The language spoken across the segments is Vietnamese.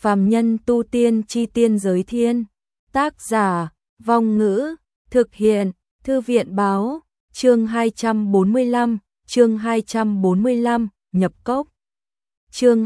Phàm nhân tu tiên chi tiên giới thiên. Tác giả, Vong Ngữ, thực hiện, Thư viện báo, chương 245, nhập cốc. Chương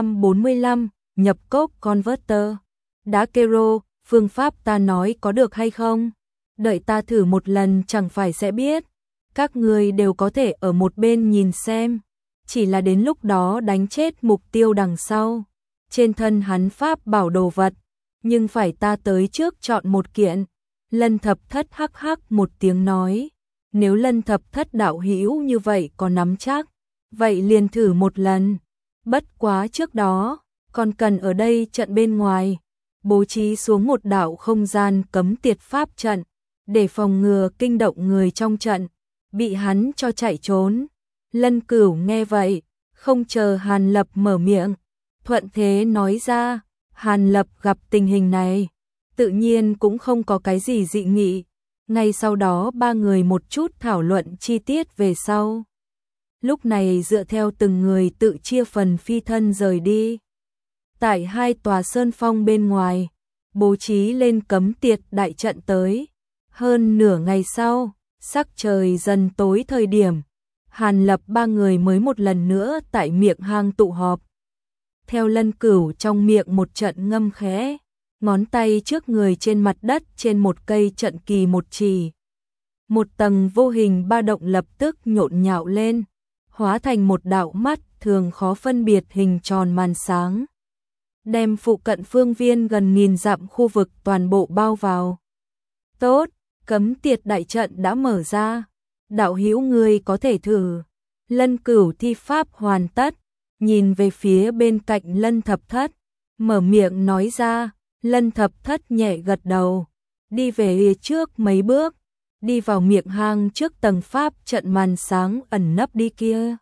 245, nhập cốc Converter. Đã Kero, phương pháp ta nói có được hay không? Đợi ta thử một lần chẳng phải sẽ biết. Các người đều có thể ở một bên nhìn xem. Chỉ là đến lúc đó đánh chết mục tiêu đằng sau. Trên thân hắn pháp bảo đồ vật, nhưng phải ta tới trước chọn một kiện. Lân Thập Thất hắc hắc một tiếng nói, nếu Lân Thập Thất đạo hữu như vậy có nắm chắc, vậy liền thử một lần. Bất quá trước đó, còn cần ở đây trận bên ngoài, bố trí xuống một đạo không gian cấm tiệt pháp trận, để phòng ngừa kinh động người trong trận, bị hắn cho chạy trốn. Lân Cửu nghe vậy, không chờ Hàn Lập mở miệng, thuận thế nói ra. Hàn Lập gặp tình hình này, tự nhiên cũng không có cái gì dị nghị. Ngay sau đó ba người một chút thảo luận chi tiết về sau. Lúc này dựa theo từng người tự chia phần phi thân rời đi. Tại hai tòa sơn phong bên ngoài, bố trí lên cấm tiệt đại trận tới. Hơn nửa ngày sau, sắc trời dần tối thời điểm, Hàn Lập ba người mới một lần nữa tại miệng hang tụ họp. Theo Lân Cửu trong miệng một trận ngâm khẽ, ngón tay trước người trên mặt đất trên một cây trận kỳ một chỉ. Một tầng vô hình ba động lập tức nhộn nhạo lên, hóa thành một đạo mắt thường khó phân biệt hình tròn màn sáng. Đem phụ cận phương viên gần 1000 dặm khu vực toàn bộ bao vào. Tốt, cấm tiệt đại trận đã mở ra. Đạo hữu ngươi có thể thử. Lân Cửu thi pháp hoàn tất, nhìn về phía bên cạnh Lân Thập Thất, mở miệng nói ra. Lân Thập Thất nhẹ gật đầu, đi về trước mấy bước, đi vào miệng hang trước tầng pháp trận màn sáng ẩn nấp đi kia.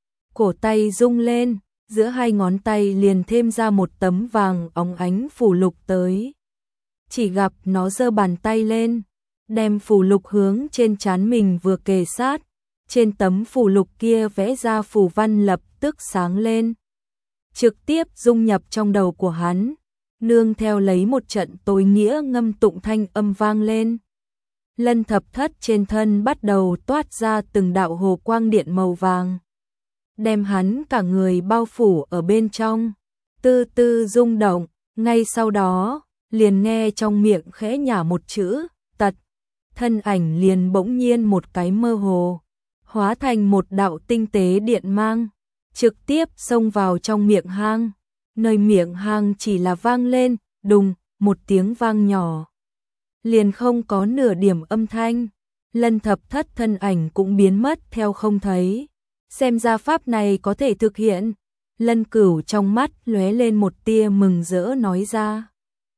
Cổ tay rung lên, giữa hai ngón tay liền thêm ra một tấm vàng óng ánh phù lục tới. Chỉ gặp nó giơ bàn tay lên, đem phù lục hướng trên trán mình vừa kề sát, trên tấm phù lục kia vẽ ra phù văn lập tức sáng lên, trực tiếp dung nhập trong đầu của hắn, nương theo lấy một trận tối nghĩa ngâm tụng thanh âm vang lên. Lân Thập Thất trên thân bắt đầu toát ra từng đạo hồ quang điện màu vàng, đem hắn cả người bao phủ ở bên trong, từ từ rung động. Ngay sau đó, liền nghe trong miệng khẽ nhả một chữ, tật, thân ảnh liền bỗng nhiên một cái mơ hồ, hóa thành một đạo tinh tế điện mang, trực tiếp xông vào trong miệng hang. Nơi miệng hang chỉ là vang lên, đùng, một tiếng vang nhỏ. Liền không có nửa điểm âm thanh, Lân Thập Thất thân ảnh cũng biến mất theo không thấy. Xem ra pháp này có thể thực hiện. Lân Cửu trong mắt lóe lên một tia mừng rỡ nói ra.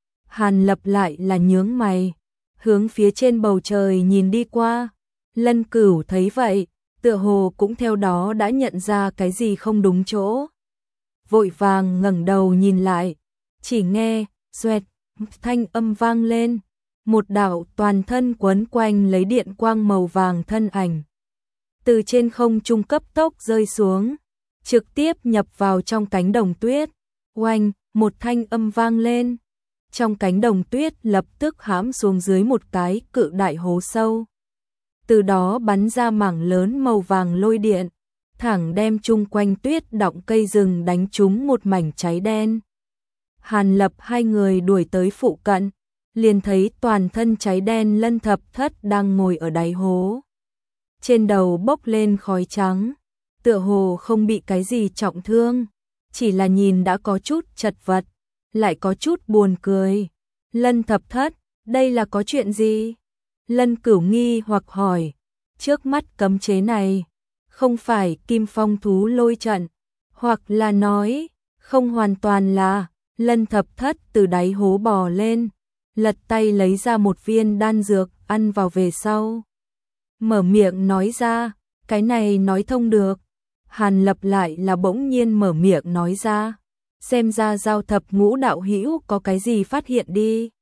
Hàn Lập lại là nhướng mày, hướng phía trên bầu trời nhìn đi qua. Lân Cửu thấy vậy, tựa hồ cũng theo đó đã nhận ra cái gì không đúng chỗ. Vội vàng ngẩng đầu nhìn lại, chỉ nghe xoẹt thanh âm vang lên, một đạo toàn thân quấn quanh lấy điện quang màu vàng thân ảnh từ trên không trung cấp tốc rơi xuống, trực tiếp nhập vào trong cánh đồng tuyết. Oanh, một thanh âm vang lên, trong cánh đồng tuyết lập tức hãm xuống dưới một cái cự đại hố sâu. Từ đó bắn ra mảng lớn màu vàng lôi điện, thẳng đem chung quanh tuyết đọng cây rừng đánh trúng một mảnh cháy đen. Hàn Lập hai người đuổi tới phụ cận, liền thấy toàn thân cháy đen Lân Thập Thất đang ngồi ở đáy hố. Trên đầu bốc lên khói trắng, tựa hồ không bị cái gì trọng thương, chỉ là nhìn đã có chút chật vật, lại có chút buồn cười. Lân Thập Thất, đây là có chuyện gì? Lân Cửu nghi hoặc hỏi, trước mắt cấm chế này không phải Kim Phong thú lôi trận, hoặc là nói, không hoàn toàn là. Lân Thập Thất từ đáy hố bò lên, lật tay lấy ra một viên đan dược, ăn vào về sau. Mở miệng nói ra, cái này nói thông được. Hàn Lập lại là bỗng nhiên mở miệng nói ra, xem ra Giao Thập Ngũ đạo hữu có cái gì phát hiện đi.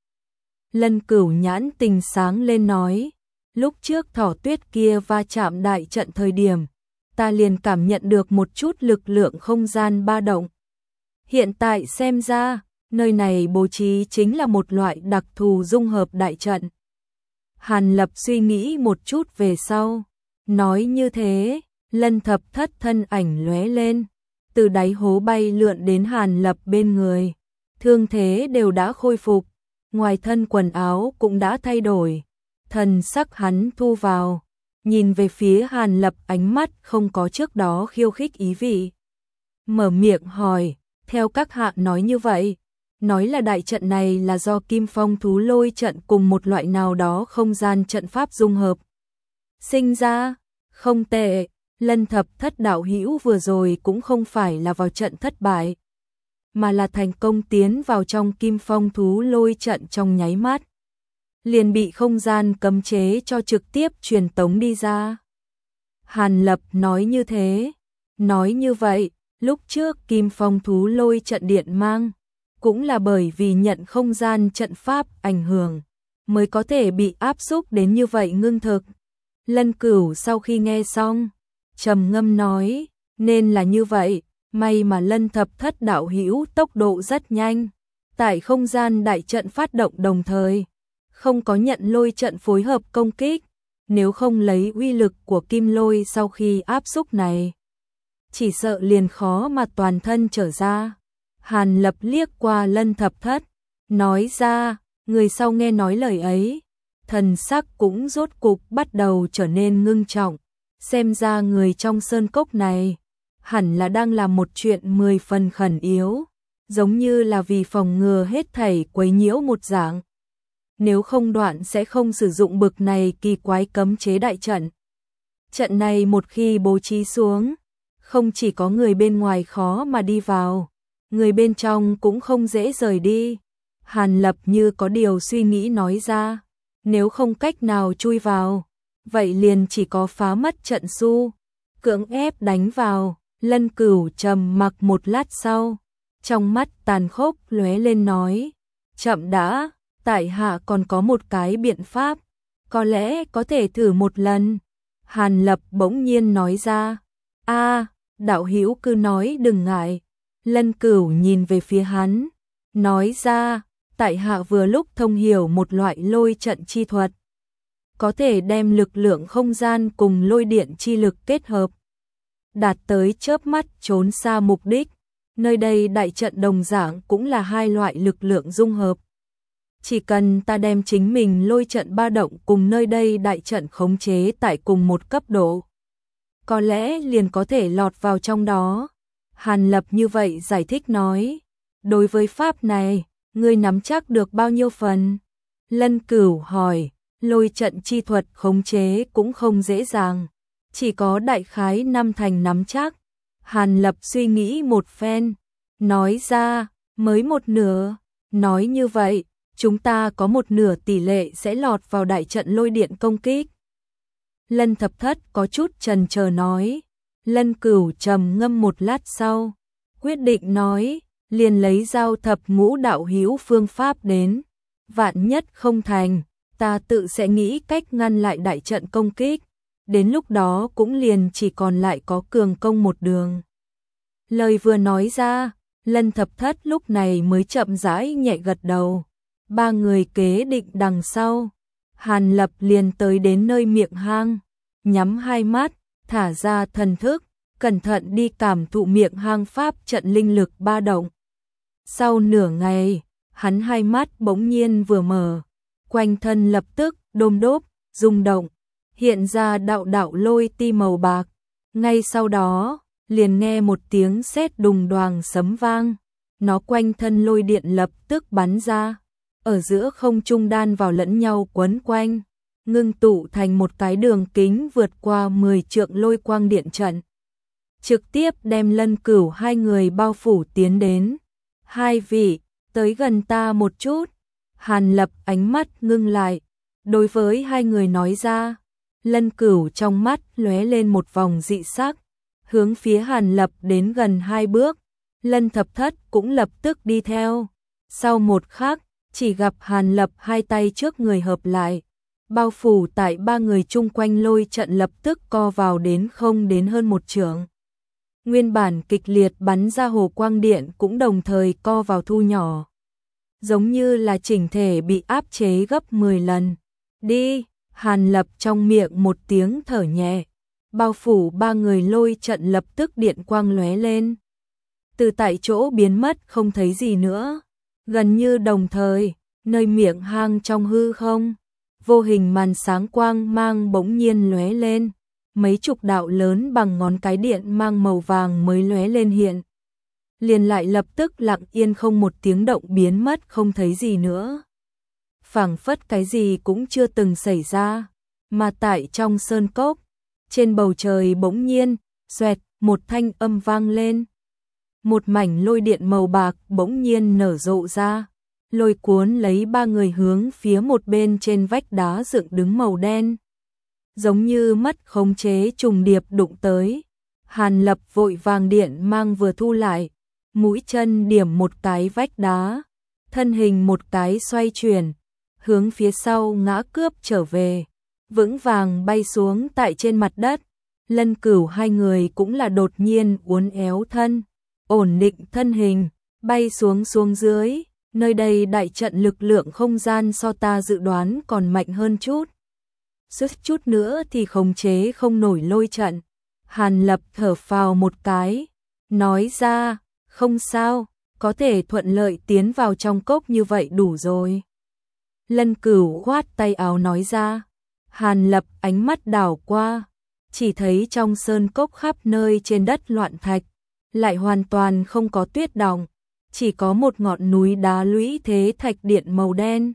Lân Cửu nhãn tình sáng lên nói, lúc trước thỏ tuyết kia va chạm đại trận thời điểm, ta liền cảm nhận được một chút lực lượng không gian ba động. Hiện tại xem ra, Nơi này bố trí chính là một loại đặc thù dung hợp đại trận. Hàn Lập suy nghĩ một chút về sau, nói như thế, Lân Thập Thất thân ảnh lóe lên, từ đáy hố bay lượn đến Hàn Lập bên người, thương thế đều đã khôi phục, ngoài thân quần áo cũng đã thay đổi, thần sắc hắn thu vào, nhìn về phía Hàn Lập ánh mắt không có trước đó khiêu khích ý vị. Mở miệng hỏi, theo các hạ nói như vậy, nói là đại trận này là do Kim Phong thú lôi trận cùng một loại nào đó không gian trận pháp dung hợp sinh ra, không tệ. Lân Thập Thất đạo hữu vừa rồi cũng không phải là vào trận thất bại, mà là thành công tiến vào trong Kim Phong thú lôi trận trong nháy mắt, liền bị không gian cấm chế cho trực tiếp truyền tống đi ra. Hàn Lập nói như thế, nói như vậy, lúc trước Kim Phong thú lôi trận điện mang, cũng là bởi vì nhận không gian trận pháp ảnh hưởng, mới có thể bị áp xúc đến như vậy ngưng thực. Lân Cửu sau khi nghe xong, trầm ngâm nói, nên là như vậy, may mà Lân Thập Thất đạo hữu tốc độ rất nhanh, tại không gian đại trận phát động đồng thời, không có nhận lôi trận phối hợp công kích, nếu không lấy uy lực của kim lôi sau khi áp xúc này, chỉ sợ liền khó mà toàn thân trở ra. Hàn Lập liếc qua Lân Thập Thất, nói ra, người sau nghe nói lời ấy, thần sắc cũng rốt cục bắt đầu trở nên ngưng trọng, xem ra người trong sơn cốc này, hẳn là đang làm một chuyện 10 phần khẩn yếu, giống như là vì phòng ngừa hết thảy quấy nhiễu một dạng. Nếu không đoạn sẽ không sử dụng bực này kỳ quái cấm chế đại trận. Trận này một khi bố trí xuống, không chỉ có người bên ngoài khó mà đi vào, người bên trong cũng không dễ rời đi. Hàn Lập như có điều suy nghĩ nói ra, nếu không cách nào chui vào, vậy liền chỉ có phá mất trận su, cưỡng ép đánh vào. Lân Cửu trầm mặc một lát sau, trong mắt tàn khốc lóe lên nói, chậm đã, tại hạ còn có một cái biện pháp, có lẽ có thể thử một lần. Hàn Lập bỗng nhiên nói ra, đạo hữu cứ nói đừng ngại. Lân Cửu nhìn về phía hắn, nói ra, tại hạ vừa lúc thông hiểu một loại lôi trận chi thuật, có thể đem lực lượng không gian cùng lôi điện chi lực kết hợp, đạt tới chớp mắt trốn xa mục đích. Nơi đây đại trận đồng dạng cũng là hai loại lực lượng dung hợp. Chỉ cần ta đem chính mình lôi trận ba động cùng nơi đây đại trận khống chế tại cùng một cấp độ, có lẽ liền có thể lọt vào trong đó. Hàn Lập như vậy giải thích nói, đối với pháp này, ngươi nắm chắc được bao nhiêu phần? Lân Cửu hỏi, lôi trận chi thuật khống chế cũng không dễ dàng, chỉ có đại khái 5 thành nắm chắc. Hàn Lập suy nghĩ một phen, nói ra, mới một nửa, nói như vậy, chúng ta có một nửa tỷ lệ sẽ lọt vào đại trận lôi điện công kích. Lân Thập Thất có chút chần chờ nói. Lân Cửu trầm ngâm một lát sau, quyết định nói, liền lấy Giao Thập Ngũ đạo hữu phương pháp đến, vạn nhất không thành, ta tự sẽ nghĩ cách ngăn lại đại trận công kích, đến lúc đó cũng liền chỉ còn lại có cường công một đường. Lời vừa nói ra, Lân Thập Thất lúc này mới chậm rãi nhẹ gật đầu. Ba người kế định đằng sau, Hàn Lập liền tới đến nơi miệng hang, nhắm hai mắt, thả ra thần thức, cẩn thận đi cảm thụ miệng hang pháp trận linh lực ba động. Sau nửa ngày, hắn hai mắt bỗng nhiên vừa mở, quanh thân lập tức đôm đốp, rung động, hiện ra đạo đạo lôi ti màu bạc. Ngay sau đó, liền nghe một tiếng sét đùng đoàng sấm vang, nó quanh thân lôi điện lập tức bắn ra, ở giữa không trung đan vào lẫn nhau quấn quanh, ngưng tụ thành một cái đường kính vượt qua 10 trượng lôi quang điện trận, trực tiếp đem Lân Cửu hai người bao phủ tiến đến. Hai vị, tới gần ta một chút. Hàn Lập ánh mắt ngưng lại, đối với hai người nói ra. Lân Cửu trong mắt lóe lên một vòng dị sắc, hướng phía Hàn Lập đến gần 2 bước. Lân Thập Thất cũng lập tức đi theo. Sau một khắc, chỉ gặp Hàn Lập hai tay trước người hợp lại, bao phủ tại ba người chung quanh lôi trận lập tức co vào đến không đến hơn 1 trượng. Nguyên bản kịch liệt bắn ra hồ quang điện cũng đồng thời co vào thu nhỏ. giống như là chỉnh thể bị áp chế gấp 10 lần. Đi, Hàn Lập trong miệng một tiếng thở nhẹ, bao phủ ba người lôi trận lập tức điện quang lóe lên. Từ tại chỗ biến mất không thấy gì nữa, gần như đồng thời, nơi miệng hang trong hư không, vô hình màn sáng quang mang bỗng nhiên lóe lên, mấy chục đạo lớn bằng ngón cái điện mang màu vàng mới lóe lên hiện. Liền lại lập tức lặng yên không một tiếng động biến mất không thấy gì nữa. Phảng phất cái gì cũng chưa từng xảy ra, mà tại trong sơn cốc, trên bầu trời bỗng nhiên, xoẹt, một thanh âm vang lên. Một mảnh lôi điện màu bạc bỗng nhiên nở rộ ra, lôi cuốn lấy ba người hướng phía một bên trên vách đá dựng đứng màu đen. Giống như mất khống chế trùng điệp đụng tới. Hàn Lập vội vàng điện mang vừa thu lại, mũi chân điểm một cái vách đá, thân hình một cái xoay chuyển, hướng phía sau ngã cướp trở về, vững vàng bay xuống tại trên mặt đất. Lân Cửu hai người cũng là đột nhiên uốn éo thân, ổn định thân hình, bay xuống dưới. Nơi đây đại trận lực lượng không gian so ta dự đoán còn mạnh hơn chút. Sức chút nữa thì khống chế không nổi lôi trận. Hàn Lập thở phào một cái, nói ra, không sao, có thể thuận lợi tiến vào trong cốc như vậy đủ rồi. Lân Cửu khoát tay áo nói ra. Hàn Lập ánh mắt đảo qua, chỉ thấy trong sơn cốc khắp nơi trên đất loạn thạch, lại hoàn toàn không có tuyết đọng, chỉ có một ngọn núi đá lũy thế thạch điện màu đen.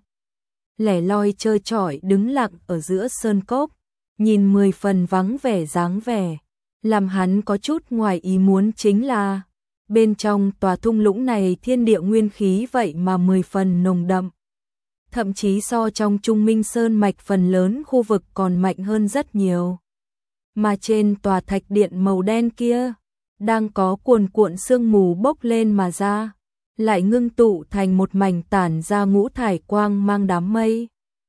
Lẻ loi trơ trọi đứng lặng ở giữa sơn cốc, nhìn 10 phần vắng vẻ dáng vẻ. Làm hắn có chút ngoài ý muốn chính là, bên trong tòa thung lũng này thiên địa nguyên khí vậy mà 10 phần nồng đậm. Thậm chí so trong Trung Minh Sơn mạch phần lớn khu vực còn mạnh hơn rất nhiều. Mà trên tòa thạch điện màu đen kia, đang có cuồn cuộn sương mù bốc lên mà ra, lại ngưng tụ thành một mảnh tản ra ngũ thải quang mang đám mây.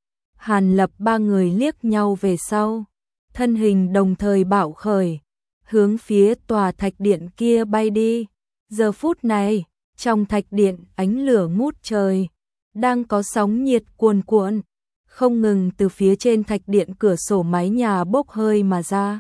Hàn Lập ba người liếc nhau về sau, thân hình đồng thời bạo khởi, hướng phía tòa thạch điện kia bay đi. Giờ phút này, trong thạch điện ánh lửa ngút trời, đang có sóng nhiệt cuồn cuộn, không ngừng từ phía trên thạch điện cửa sổ mái nhà bốc hơi mà ra.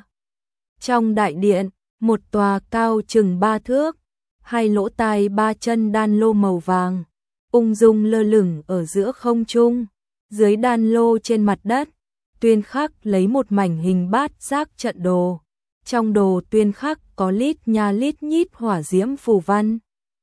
Trong đại điện, một tòa cao chừng 3 thước, 2 lỗ tai 3 chân đan lô màu vàng, ung dung lơ lửng ở giữa không trung. Dưới đan lô trên mặt đất, tuyên khắc lấy một mảnh hình bát giác trận đồ. Trong đồ tuyên khắc có lít nha lít nhít hỏa diễm phù văn.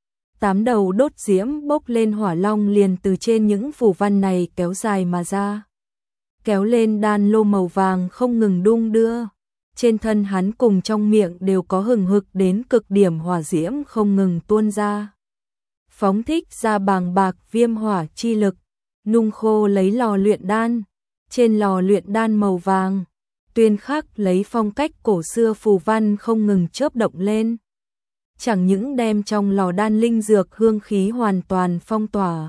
8 đầu đốt diễm bốc lên hỏa long liền từ trên những phù văn này kéo dài mà ra. Kéo lên đan lô màu vàng không ngừng đung đưa. Trên thân hắn cùng trong miệng đều có hừng hực đến cực điểm hỏa diễm không ngừng tuôn ra. Phóng thích ra bàng bạc viêm hỏa chi lực, nung khô lấy lò luyện đan. Trên lò luyện đan màu vàng, tuyên khắc lấy phong cách cổ xưa phù văn không ngừng chớp động lên. Chẳng những đem trong lò đan linh dược hương khí hoàn toàn phong tỏa,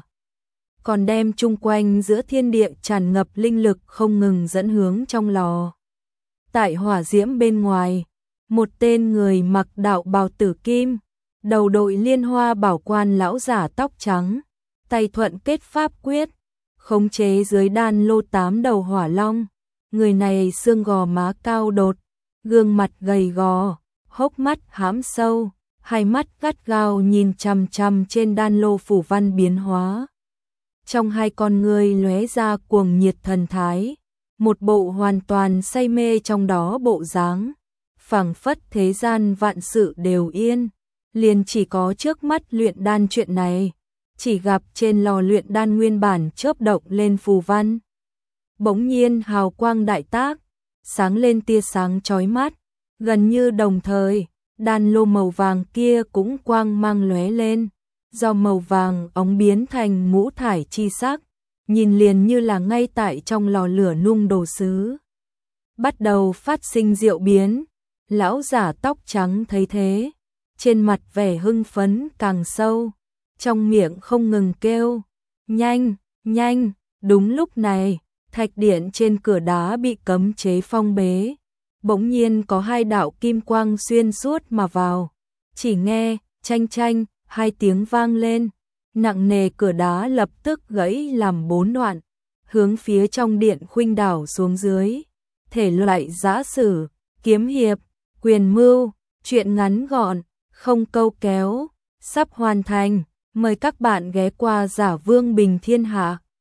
còn đem chung quanh giữa thiên địa tràn ngập linh lực không ngừng dẫn hướng trong lò. Tại hỏa diễm bên ngoài, một tên người mặc đạo bào tử kim, đầu đội liên hoa bảo quan lão giả tóc trắng, tay thuận kết pháp quyết, khống chế dưới đan lô 8 đầu hỏa long. Người này xương gò má cao đột, gương mặt gầy gò, hốc mắt hãm sâu, hai mắt gắt gao nhìn chằm chằm trên đan lô phủ văn biến hóa. Trong hai con ngươi lóe ra cuồng nhiệt thần thái, một bộ hoàn toàn say mê trong đó bộ dáng, phảng phất thế gian vạn sự đều yên, liền chỉ có trước mắt luyện đan chuyện này, chỉ gặp trên lò luyện đan nguyên bản chớp động lên phù văn. Bỗng nhiên hào quang đại tác, sáng lên tia sáng chói mắt, gần như đồng thời, đan lô màu vàng kia cũng quang mang lóe lên, do màu vàng óng biến thành ngũ thải chi sắc, nhìn liền như là ngay tại trong lò lửa nung đồ sứ. Bắt đầu phát sinh diệu biến, lão giả tóc trắng thấy thế, trên mặt vẻ hưng phấn càng sâu, trong miệng không ngừng kêu, nhanh, nhanh. Đúng lúc này, thạch điện trên cửa đá bị cấm chế phong bế, bỗng nhiên có 2 đạo kim quang xuyên suốt mà vào, chỉ nghe chanh chanh 2 tiếng vang lên, nặng nề cửa đá lập tức gãy làm 4 đoạn, hướng phía trong điện khuynh đảo xuống dưới. Thể loại giã sử, kiếm hiệp, quyền mưu, truyện ngắn gọn, không câu kéo, sắp hoàn thành. Mời các bạn ghé qua Giả Vương Bình Thiên Hạ.